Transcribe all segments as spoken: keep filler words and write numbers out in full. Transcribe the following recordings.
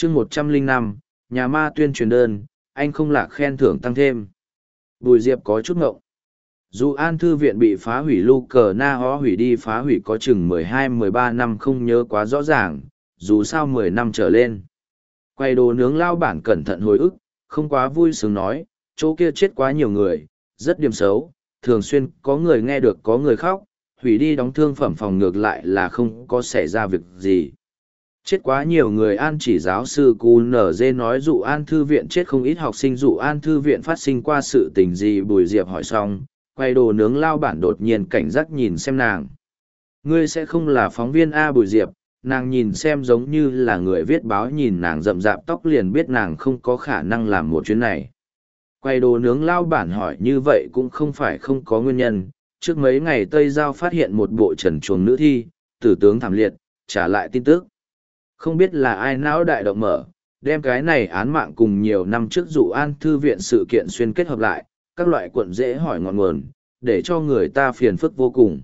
chương một trăm lẻ năm, nhà ma tuyên truyền đơn, anh không lạc khen thưởng tăng thêm. Bùi Diệp có chút ngộng. Dù An Thư Viện bị phá hủy, lu cờ na ho hủy đi phá hủy có chừng mười hai mười ba năm không nhớ quá rõ ràng, dù sao mười năm trở lên. Quay đồ nướng lao bản cẩn thận hồi ức, không quá vui sướng nói, chỗ kia chết quá nhiều người, rất điểm xấu, thường xuyên có người nghe được có người khóc, hủy đi đóng thương phẩm phòng ngược lại là không có xảy ra việc gì. Chết quá nhiều người. An chỉ giáo sư Cú nở dê nói dụ An Thư Viện chết không ít học sinh, dụ An Thư Viện phát sinh qua sự tình gì. Bùi Diệp hỏi xong, quay đồ nướng lao bản đột nhiên cảnh giác nhìn xem nàng. Ngươi sẽ không là phóng viên A? Bùi Diệp, nàng nhìn xem giống như là người viết báo, nhìn nàng rậm rạp tóc liền biết nàng không có khả năng làm một chuyến này. Quay đồ nướng lao bản hỏi như vậy cũng không phải không có nguyên nhân. Trước mấy ngày Tây Giao phát hiện một bộ trần chuồng nữ thi, tử tướng thảm liệt, trả lại tin tức. Không biết là ai não đại động mở, đem cái này án mạng cùng nhiều năm trước dụ An Thư Viện sự kiện xuyên kết hợp lại, các loại cuộn dễ hỏi ngọn nguồn, để cho người ta phiền phức vô cùng.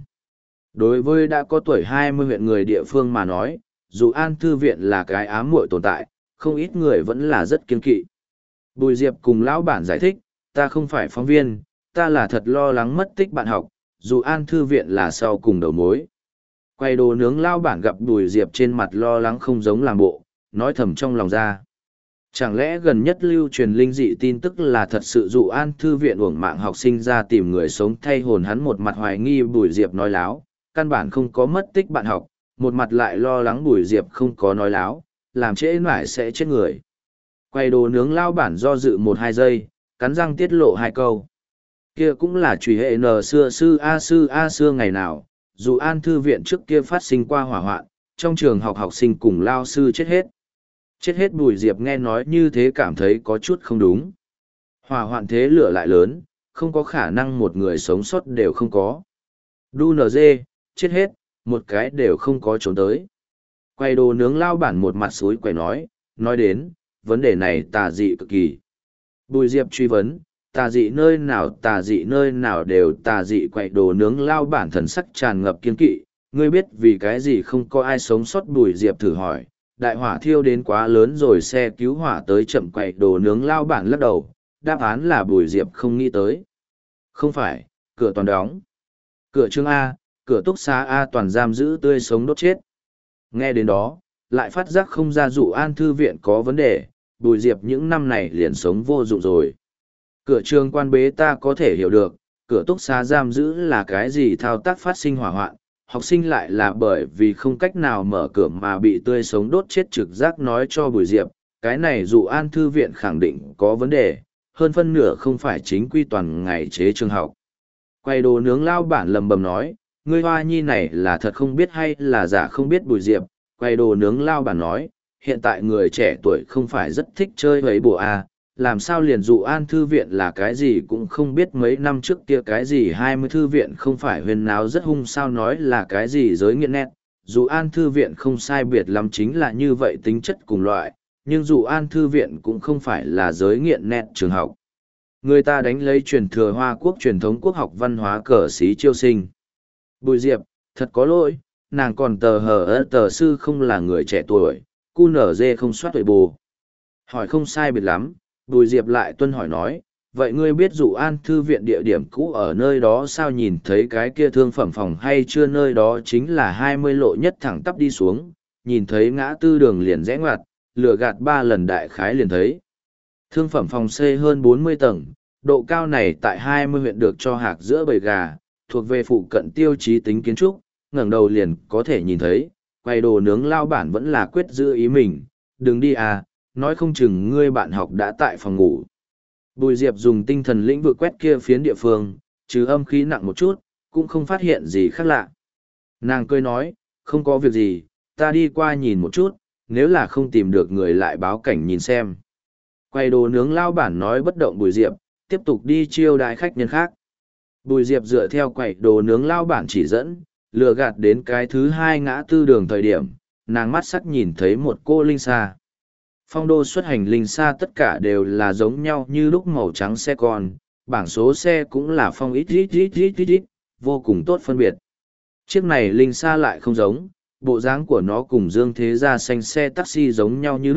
Đối với đã có tuổi hai mươi huyện người địa phương mà nói, dù An Thư Viện là cái ám muội tồn tại, không ít người vẫn là rất kiên kỵ. Bùi Diệp cùng lão bản giải thích, ta không phải phóng viên, ta là thật lo lắng mất tích bạn học, dù An Thư Viện là sau cùng đầu mối. Quay đồ nướng lao bản gặp Bùi Diệp trên mặt lo lắng không giống làm bộ, nói thầm trong lòng ra. Chẳng lẽ gần nhất lưu truyền linh dị tin tức là thật sự dụ An Thư Viện uổng mạng học sinh ra tìm người sống thay hồn? Hắn một mặt hoài nghi Bùi Diệp nói láo, căn bản không có mất tích bạn học, một mặt lại lo lắng Bùi Diệp không có nói láo, làm trễ nải sẽ chết người. Quay đồ nướng lao bản do dự một hai giây, cắn răng tiết lộ hai câu. Kia cũng là truy hệ n xưa sư A sư A xưa ngày nào, dù An Thư Viện trước kia phát sinh qua hỏa hoạn, trong trường học học sinh cùng lao sư chết hết. Chết hết. Bùi Diệp nghe nói như thế cảm thấy có chút không đúng. Hỏa hoạn thế lửa lại lớn, không có khả năng một người sống sót đều không có. Đu nờ dê, chết hết, một cái đều không có trốn tới. Quay đồ nướng lao bản một mặt xúi quay nói, nói đến, vấn đề này tà dị cực kỳ. Bùi Diệp truy vấn, tà dị nơi nào? Tà dị nơi nào đều tà dị. Quậy đồ nướng lao bản thần sắc tràn ngập kiên kỵ, ngươi biết vì cái gì không có ai sống sót? Bùi Diệp thử hỏi, đại hỏa thiêu đến quá lớn rồi xe cứu hỏa tới chậm. Quậy đồ nướng lao bản lắc đầu, đáp án là Bùi Diệp không nghĩ tới. Không phải, cửa toàn đóng. Cửa trương A, cửa túc xá A toàn giam giữ tươi sống đốt chết. Nghe đến đó, lại phát giác không ra dụ An Thư Viện có vấn đề, Bùi Diệp những năm này liền sống vô dụng rồi. Cửa trường quan bế ta có thể hiểu được, cửa túc xá giam giữ là cái gì thao tác phát sinh hỏa hoạn, học sinh lại là bởi vì không cách nào mở cửa mà bị tươi sống đốt chết. Trực giác nói cho Bùi Diệp, cái này dụ An Thư Viện khẳng định có vấn đề, hơn phân nửa không phải chính quy toàn ngày chế trường học. Quay đồ nướng lao bản lầm bầm nói, ngươi hoa nhi này là thật không biết hay là giả không biết? Bùi Diệp, quay đồ nướng lao bản nói, hiện tại người trẻ tuổi không phải rất thích chơi ấy bùa à, làm sao liền dụ An Thư Viện là cái gì cũng không biết? Mấy năm trước kia cái gì hai mươi thư viện không phải huyền náo rất hung sao, nói là cái gì giới nghiện nét. Dụ An Thư Viện không sai biệt lắm chính là như vậy tính chất cùng loại, nhưng dụ An Thư Viện cũng không phải là giới nghiện nét trường học. Người ta đánh lấy truyền thừa Hoa Quốc truyền thống quốc học văn hóa cờ xí chiêu sinh. Bùi Diệp, thật có lỗi, nàng còn tờ hờ ơ tờ sư không là người trẻ tuổi, cu nở dê không soát tuổi bù. Hỏi không sai biệt lắm, Bùi Diệp lại tuân hỏi nói, vậy ngươi biết dụ An Thư Viện địa điểm cũ ở nơi đó sao? Nhìn thấy cái kia thương phẩm phòng hay chưa? Nơi đó chính là hai mươi lộ nhất thẳng tắp đi xuống, nhìn thấy ngã tư đường liền rẽ ngoặt, lừa gạt ba lần đại khái liền thấy. Thương phẩm phòng xây hơn bốn mươi tầng, độ cao này tại hai mươi huyện được cho hạc giữa bầy gà, thuộc về phụ cận tiêu chí tính kiến trúc, ngẩng đầu liền có thể nhìn thấy. Quay đồ nướng lao bản vẫn là quyết giữ ý mình, đừng đi à, nói không chừng ngươi bạn học đã tại phòng ngủ. Bùi Diệp dùng tinh thần lĩnh vực quét kia phiến địa phương, trừ âm khí nặng một chút, cũng không phát hiện gì khác lạ. Nàng cười nói, không có việc gì, ta đi qua nhìn một chút, nếu là không tìm được người lại báo cảnh nhìn xem. Quay đồ nướng lao bản nói bất động Bùi Diệp, tiếp tục đi chiêu đãi khách nhân khác. Bùi Diệp dựa theo quầy đồ nướng lao bản chỉ dẫn, lừa gạt đến cái thứ hai ngã tư đường. Thời điểm, nàng mắt sắc nhìn thấy một cô linh xa. Phong đô xuất hành linh xa tất cả đều là giống nhau như lúc màu trắng xe con, bảng số xe cũng là phong ít ít ít ít ít ít, vô cùng tốt phân biệt. Chiếc này linh xa lại không giống, bộ dáng của nó cùng Dương Thế Gia xanh xe taxi giống nhau như lúc,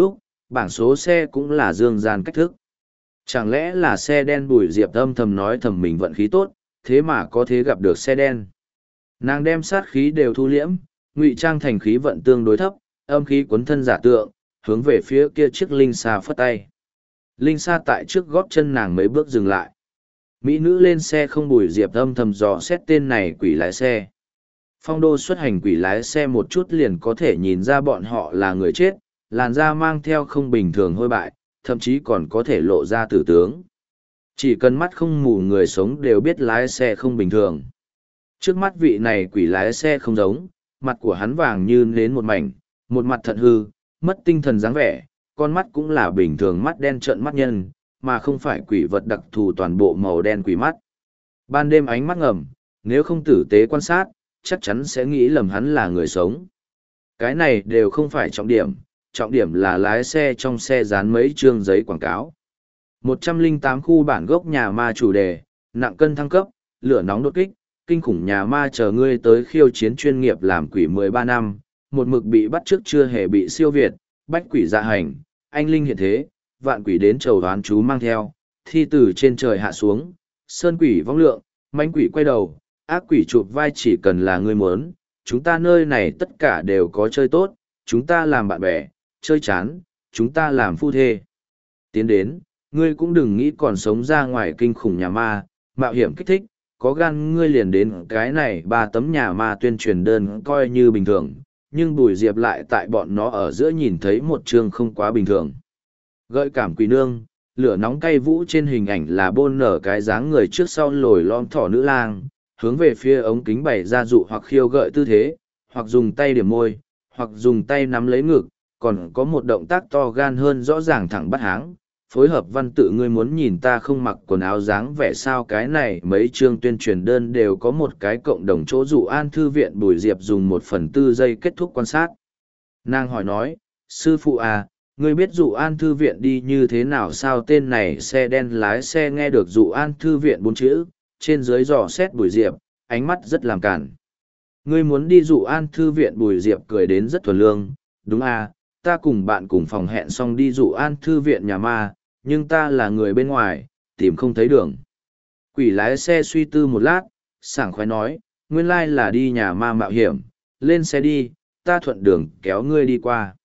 Bảng số xe cũng là dương gian cách thức. Chẳng lẽ là xe đen? Bùi Diệp âm thầm nói thầm mình vận khí tốt, thế mà có thể gặp được xe đen. Nàng đem sát khí đều thu liễm, ngụy trang thành khí vận tương đối thấp, âm khí cuốn thân giả tượng, hướng về phía kia chiếc linh xa phất tay. Linh xa tại trước gót chân nàng mấy bước dừng lại. Mỹ nữ lên xe không. Bùi Diệp âm thầm dò xét tên này quỷ lái xe. Phong đô xuất hành quỷ lái xe một chút liền có thể nhìn ra bọn họ là người chết, làn da mang theo không bình thường hôi bại, thậm chí còn có thể lộ ra tử tướng. Chỉ cần mắt không mù người sống đều biết lái xe không bình thường. Trước mắt vị này quỷ lái xe không giống, mặt của hắn vàng như nến một mảnh, một mặt thận hư, mất tinh thần dáng vẻ, con mắt cũng là bình thường mắt đen trợn mắt nhân, mà không phải quỷ vật đặc thù toàn bộ màu đen quỷ mắt. Ban đêm ánh mắt ngầm, nếu không tử tế quan sát, chắc chắn sẽ nghĩ lầm hắn là người sống. Cái này đều không phải trọng điểm, trọng điểm là lái xe trong xe dán mấy chương giấy quảng cáo. một trăm lẻ tám khu bản gốc nhà ma chủ đề, nặng cân thăng cấp, lửa nóng đột kích, kinh khủng nhà ma chờ ngươi tới khiêu chiến chuyên nghiệp làm quỷ mười ba năm, một mực bị bắt trước chưa hề bị siêu việt, bách quỷ dạ hành, anh linh hiện thế, vạn quỷ đến chầu đoán chú mang theo, thi từ trên trời hạ xuống, sơn quỷ vong lượng, mãnh quỷ quay đầu, ác quỷ chụp vai. Chỉ cần là ngươi muốn, chúng ta nơi này tất cả đều có chơi tốt, chúng ta làm bạn bè, chơi chán, chúng ta làm phu thê. Tiến đến, ngươi cũng đừng nghĩ còn sống ra ngoài kinh khủng nhà ma, mạo hiểm kích thích, có gan ngươi liền đến cái này ba tấm nhà ma tuyên truyền đơn coi như bình thường, nhưng Bùi Diệp lại tại bọn nó ở giữa nhìn thấy một chương không quá bình thường. Gợi cảm quỷ nương, lửa nóng cay vũ. Trên hình ảnh là bôn nở cái dáng người trước sau lồi lom thỏ nữ lang, hướng về phía ống kính bày ra dụ hoặc khiêu gợi tư thế, hoặc dùng tay điểm môi, hoặc dùng tay nắm lấy ngực, còn có một động tác to gan hơn rõ ràng thẳng bắt háng, phối hợp văn tự ngươi muốn nhìn ta không mặc quần áo dáng vẻ sao. Cái này mấy chương tuyên truyền đơn đều có một cái cộng đồng chỗ. Dụ An Thư Viện. Bùi Diệp dùng một phần tư giây kết thúc quan sát. Nàng hỏi nói, sư phụ à, ngươi biết Dụ An Thư Viện đi như thế nào sao? Tên này xe đen lái xe nghe được Dụ An Thư Viện bốn chữ, trên dưới dò xét Bùi Diệp, ánh mắt rất làm cản. Ngươi muốn đi Dụ An Thư Viện? Bùi Diệp cười đến rất thuần lương, đúng à, ta cùng bạn cùng phòng hẹn xong đi Dụ An Thư Viện nhà ma, nhưng ta là người bên ngoài, tìm không thấy đường. Quỷ lái xe suy tư một lát, sảng khoái nói, nguyên lai là đi nhà ma mạo hiểm, lên xe đi, ta thuận đường kéo ngươi đi qua.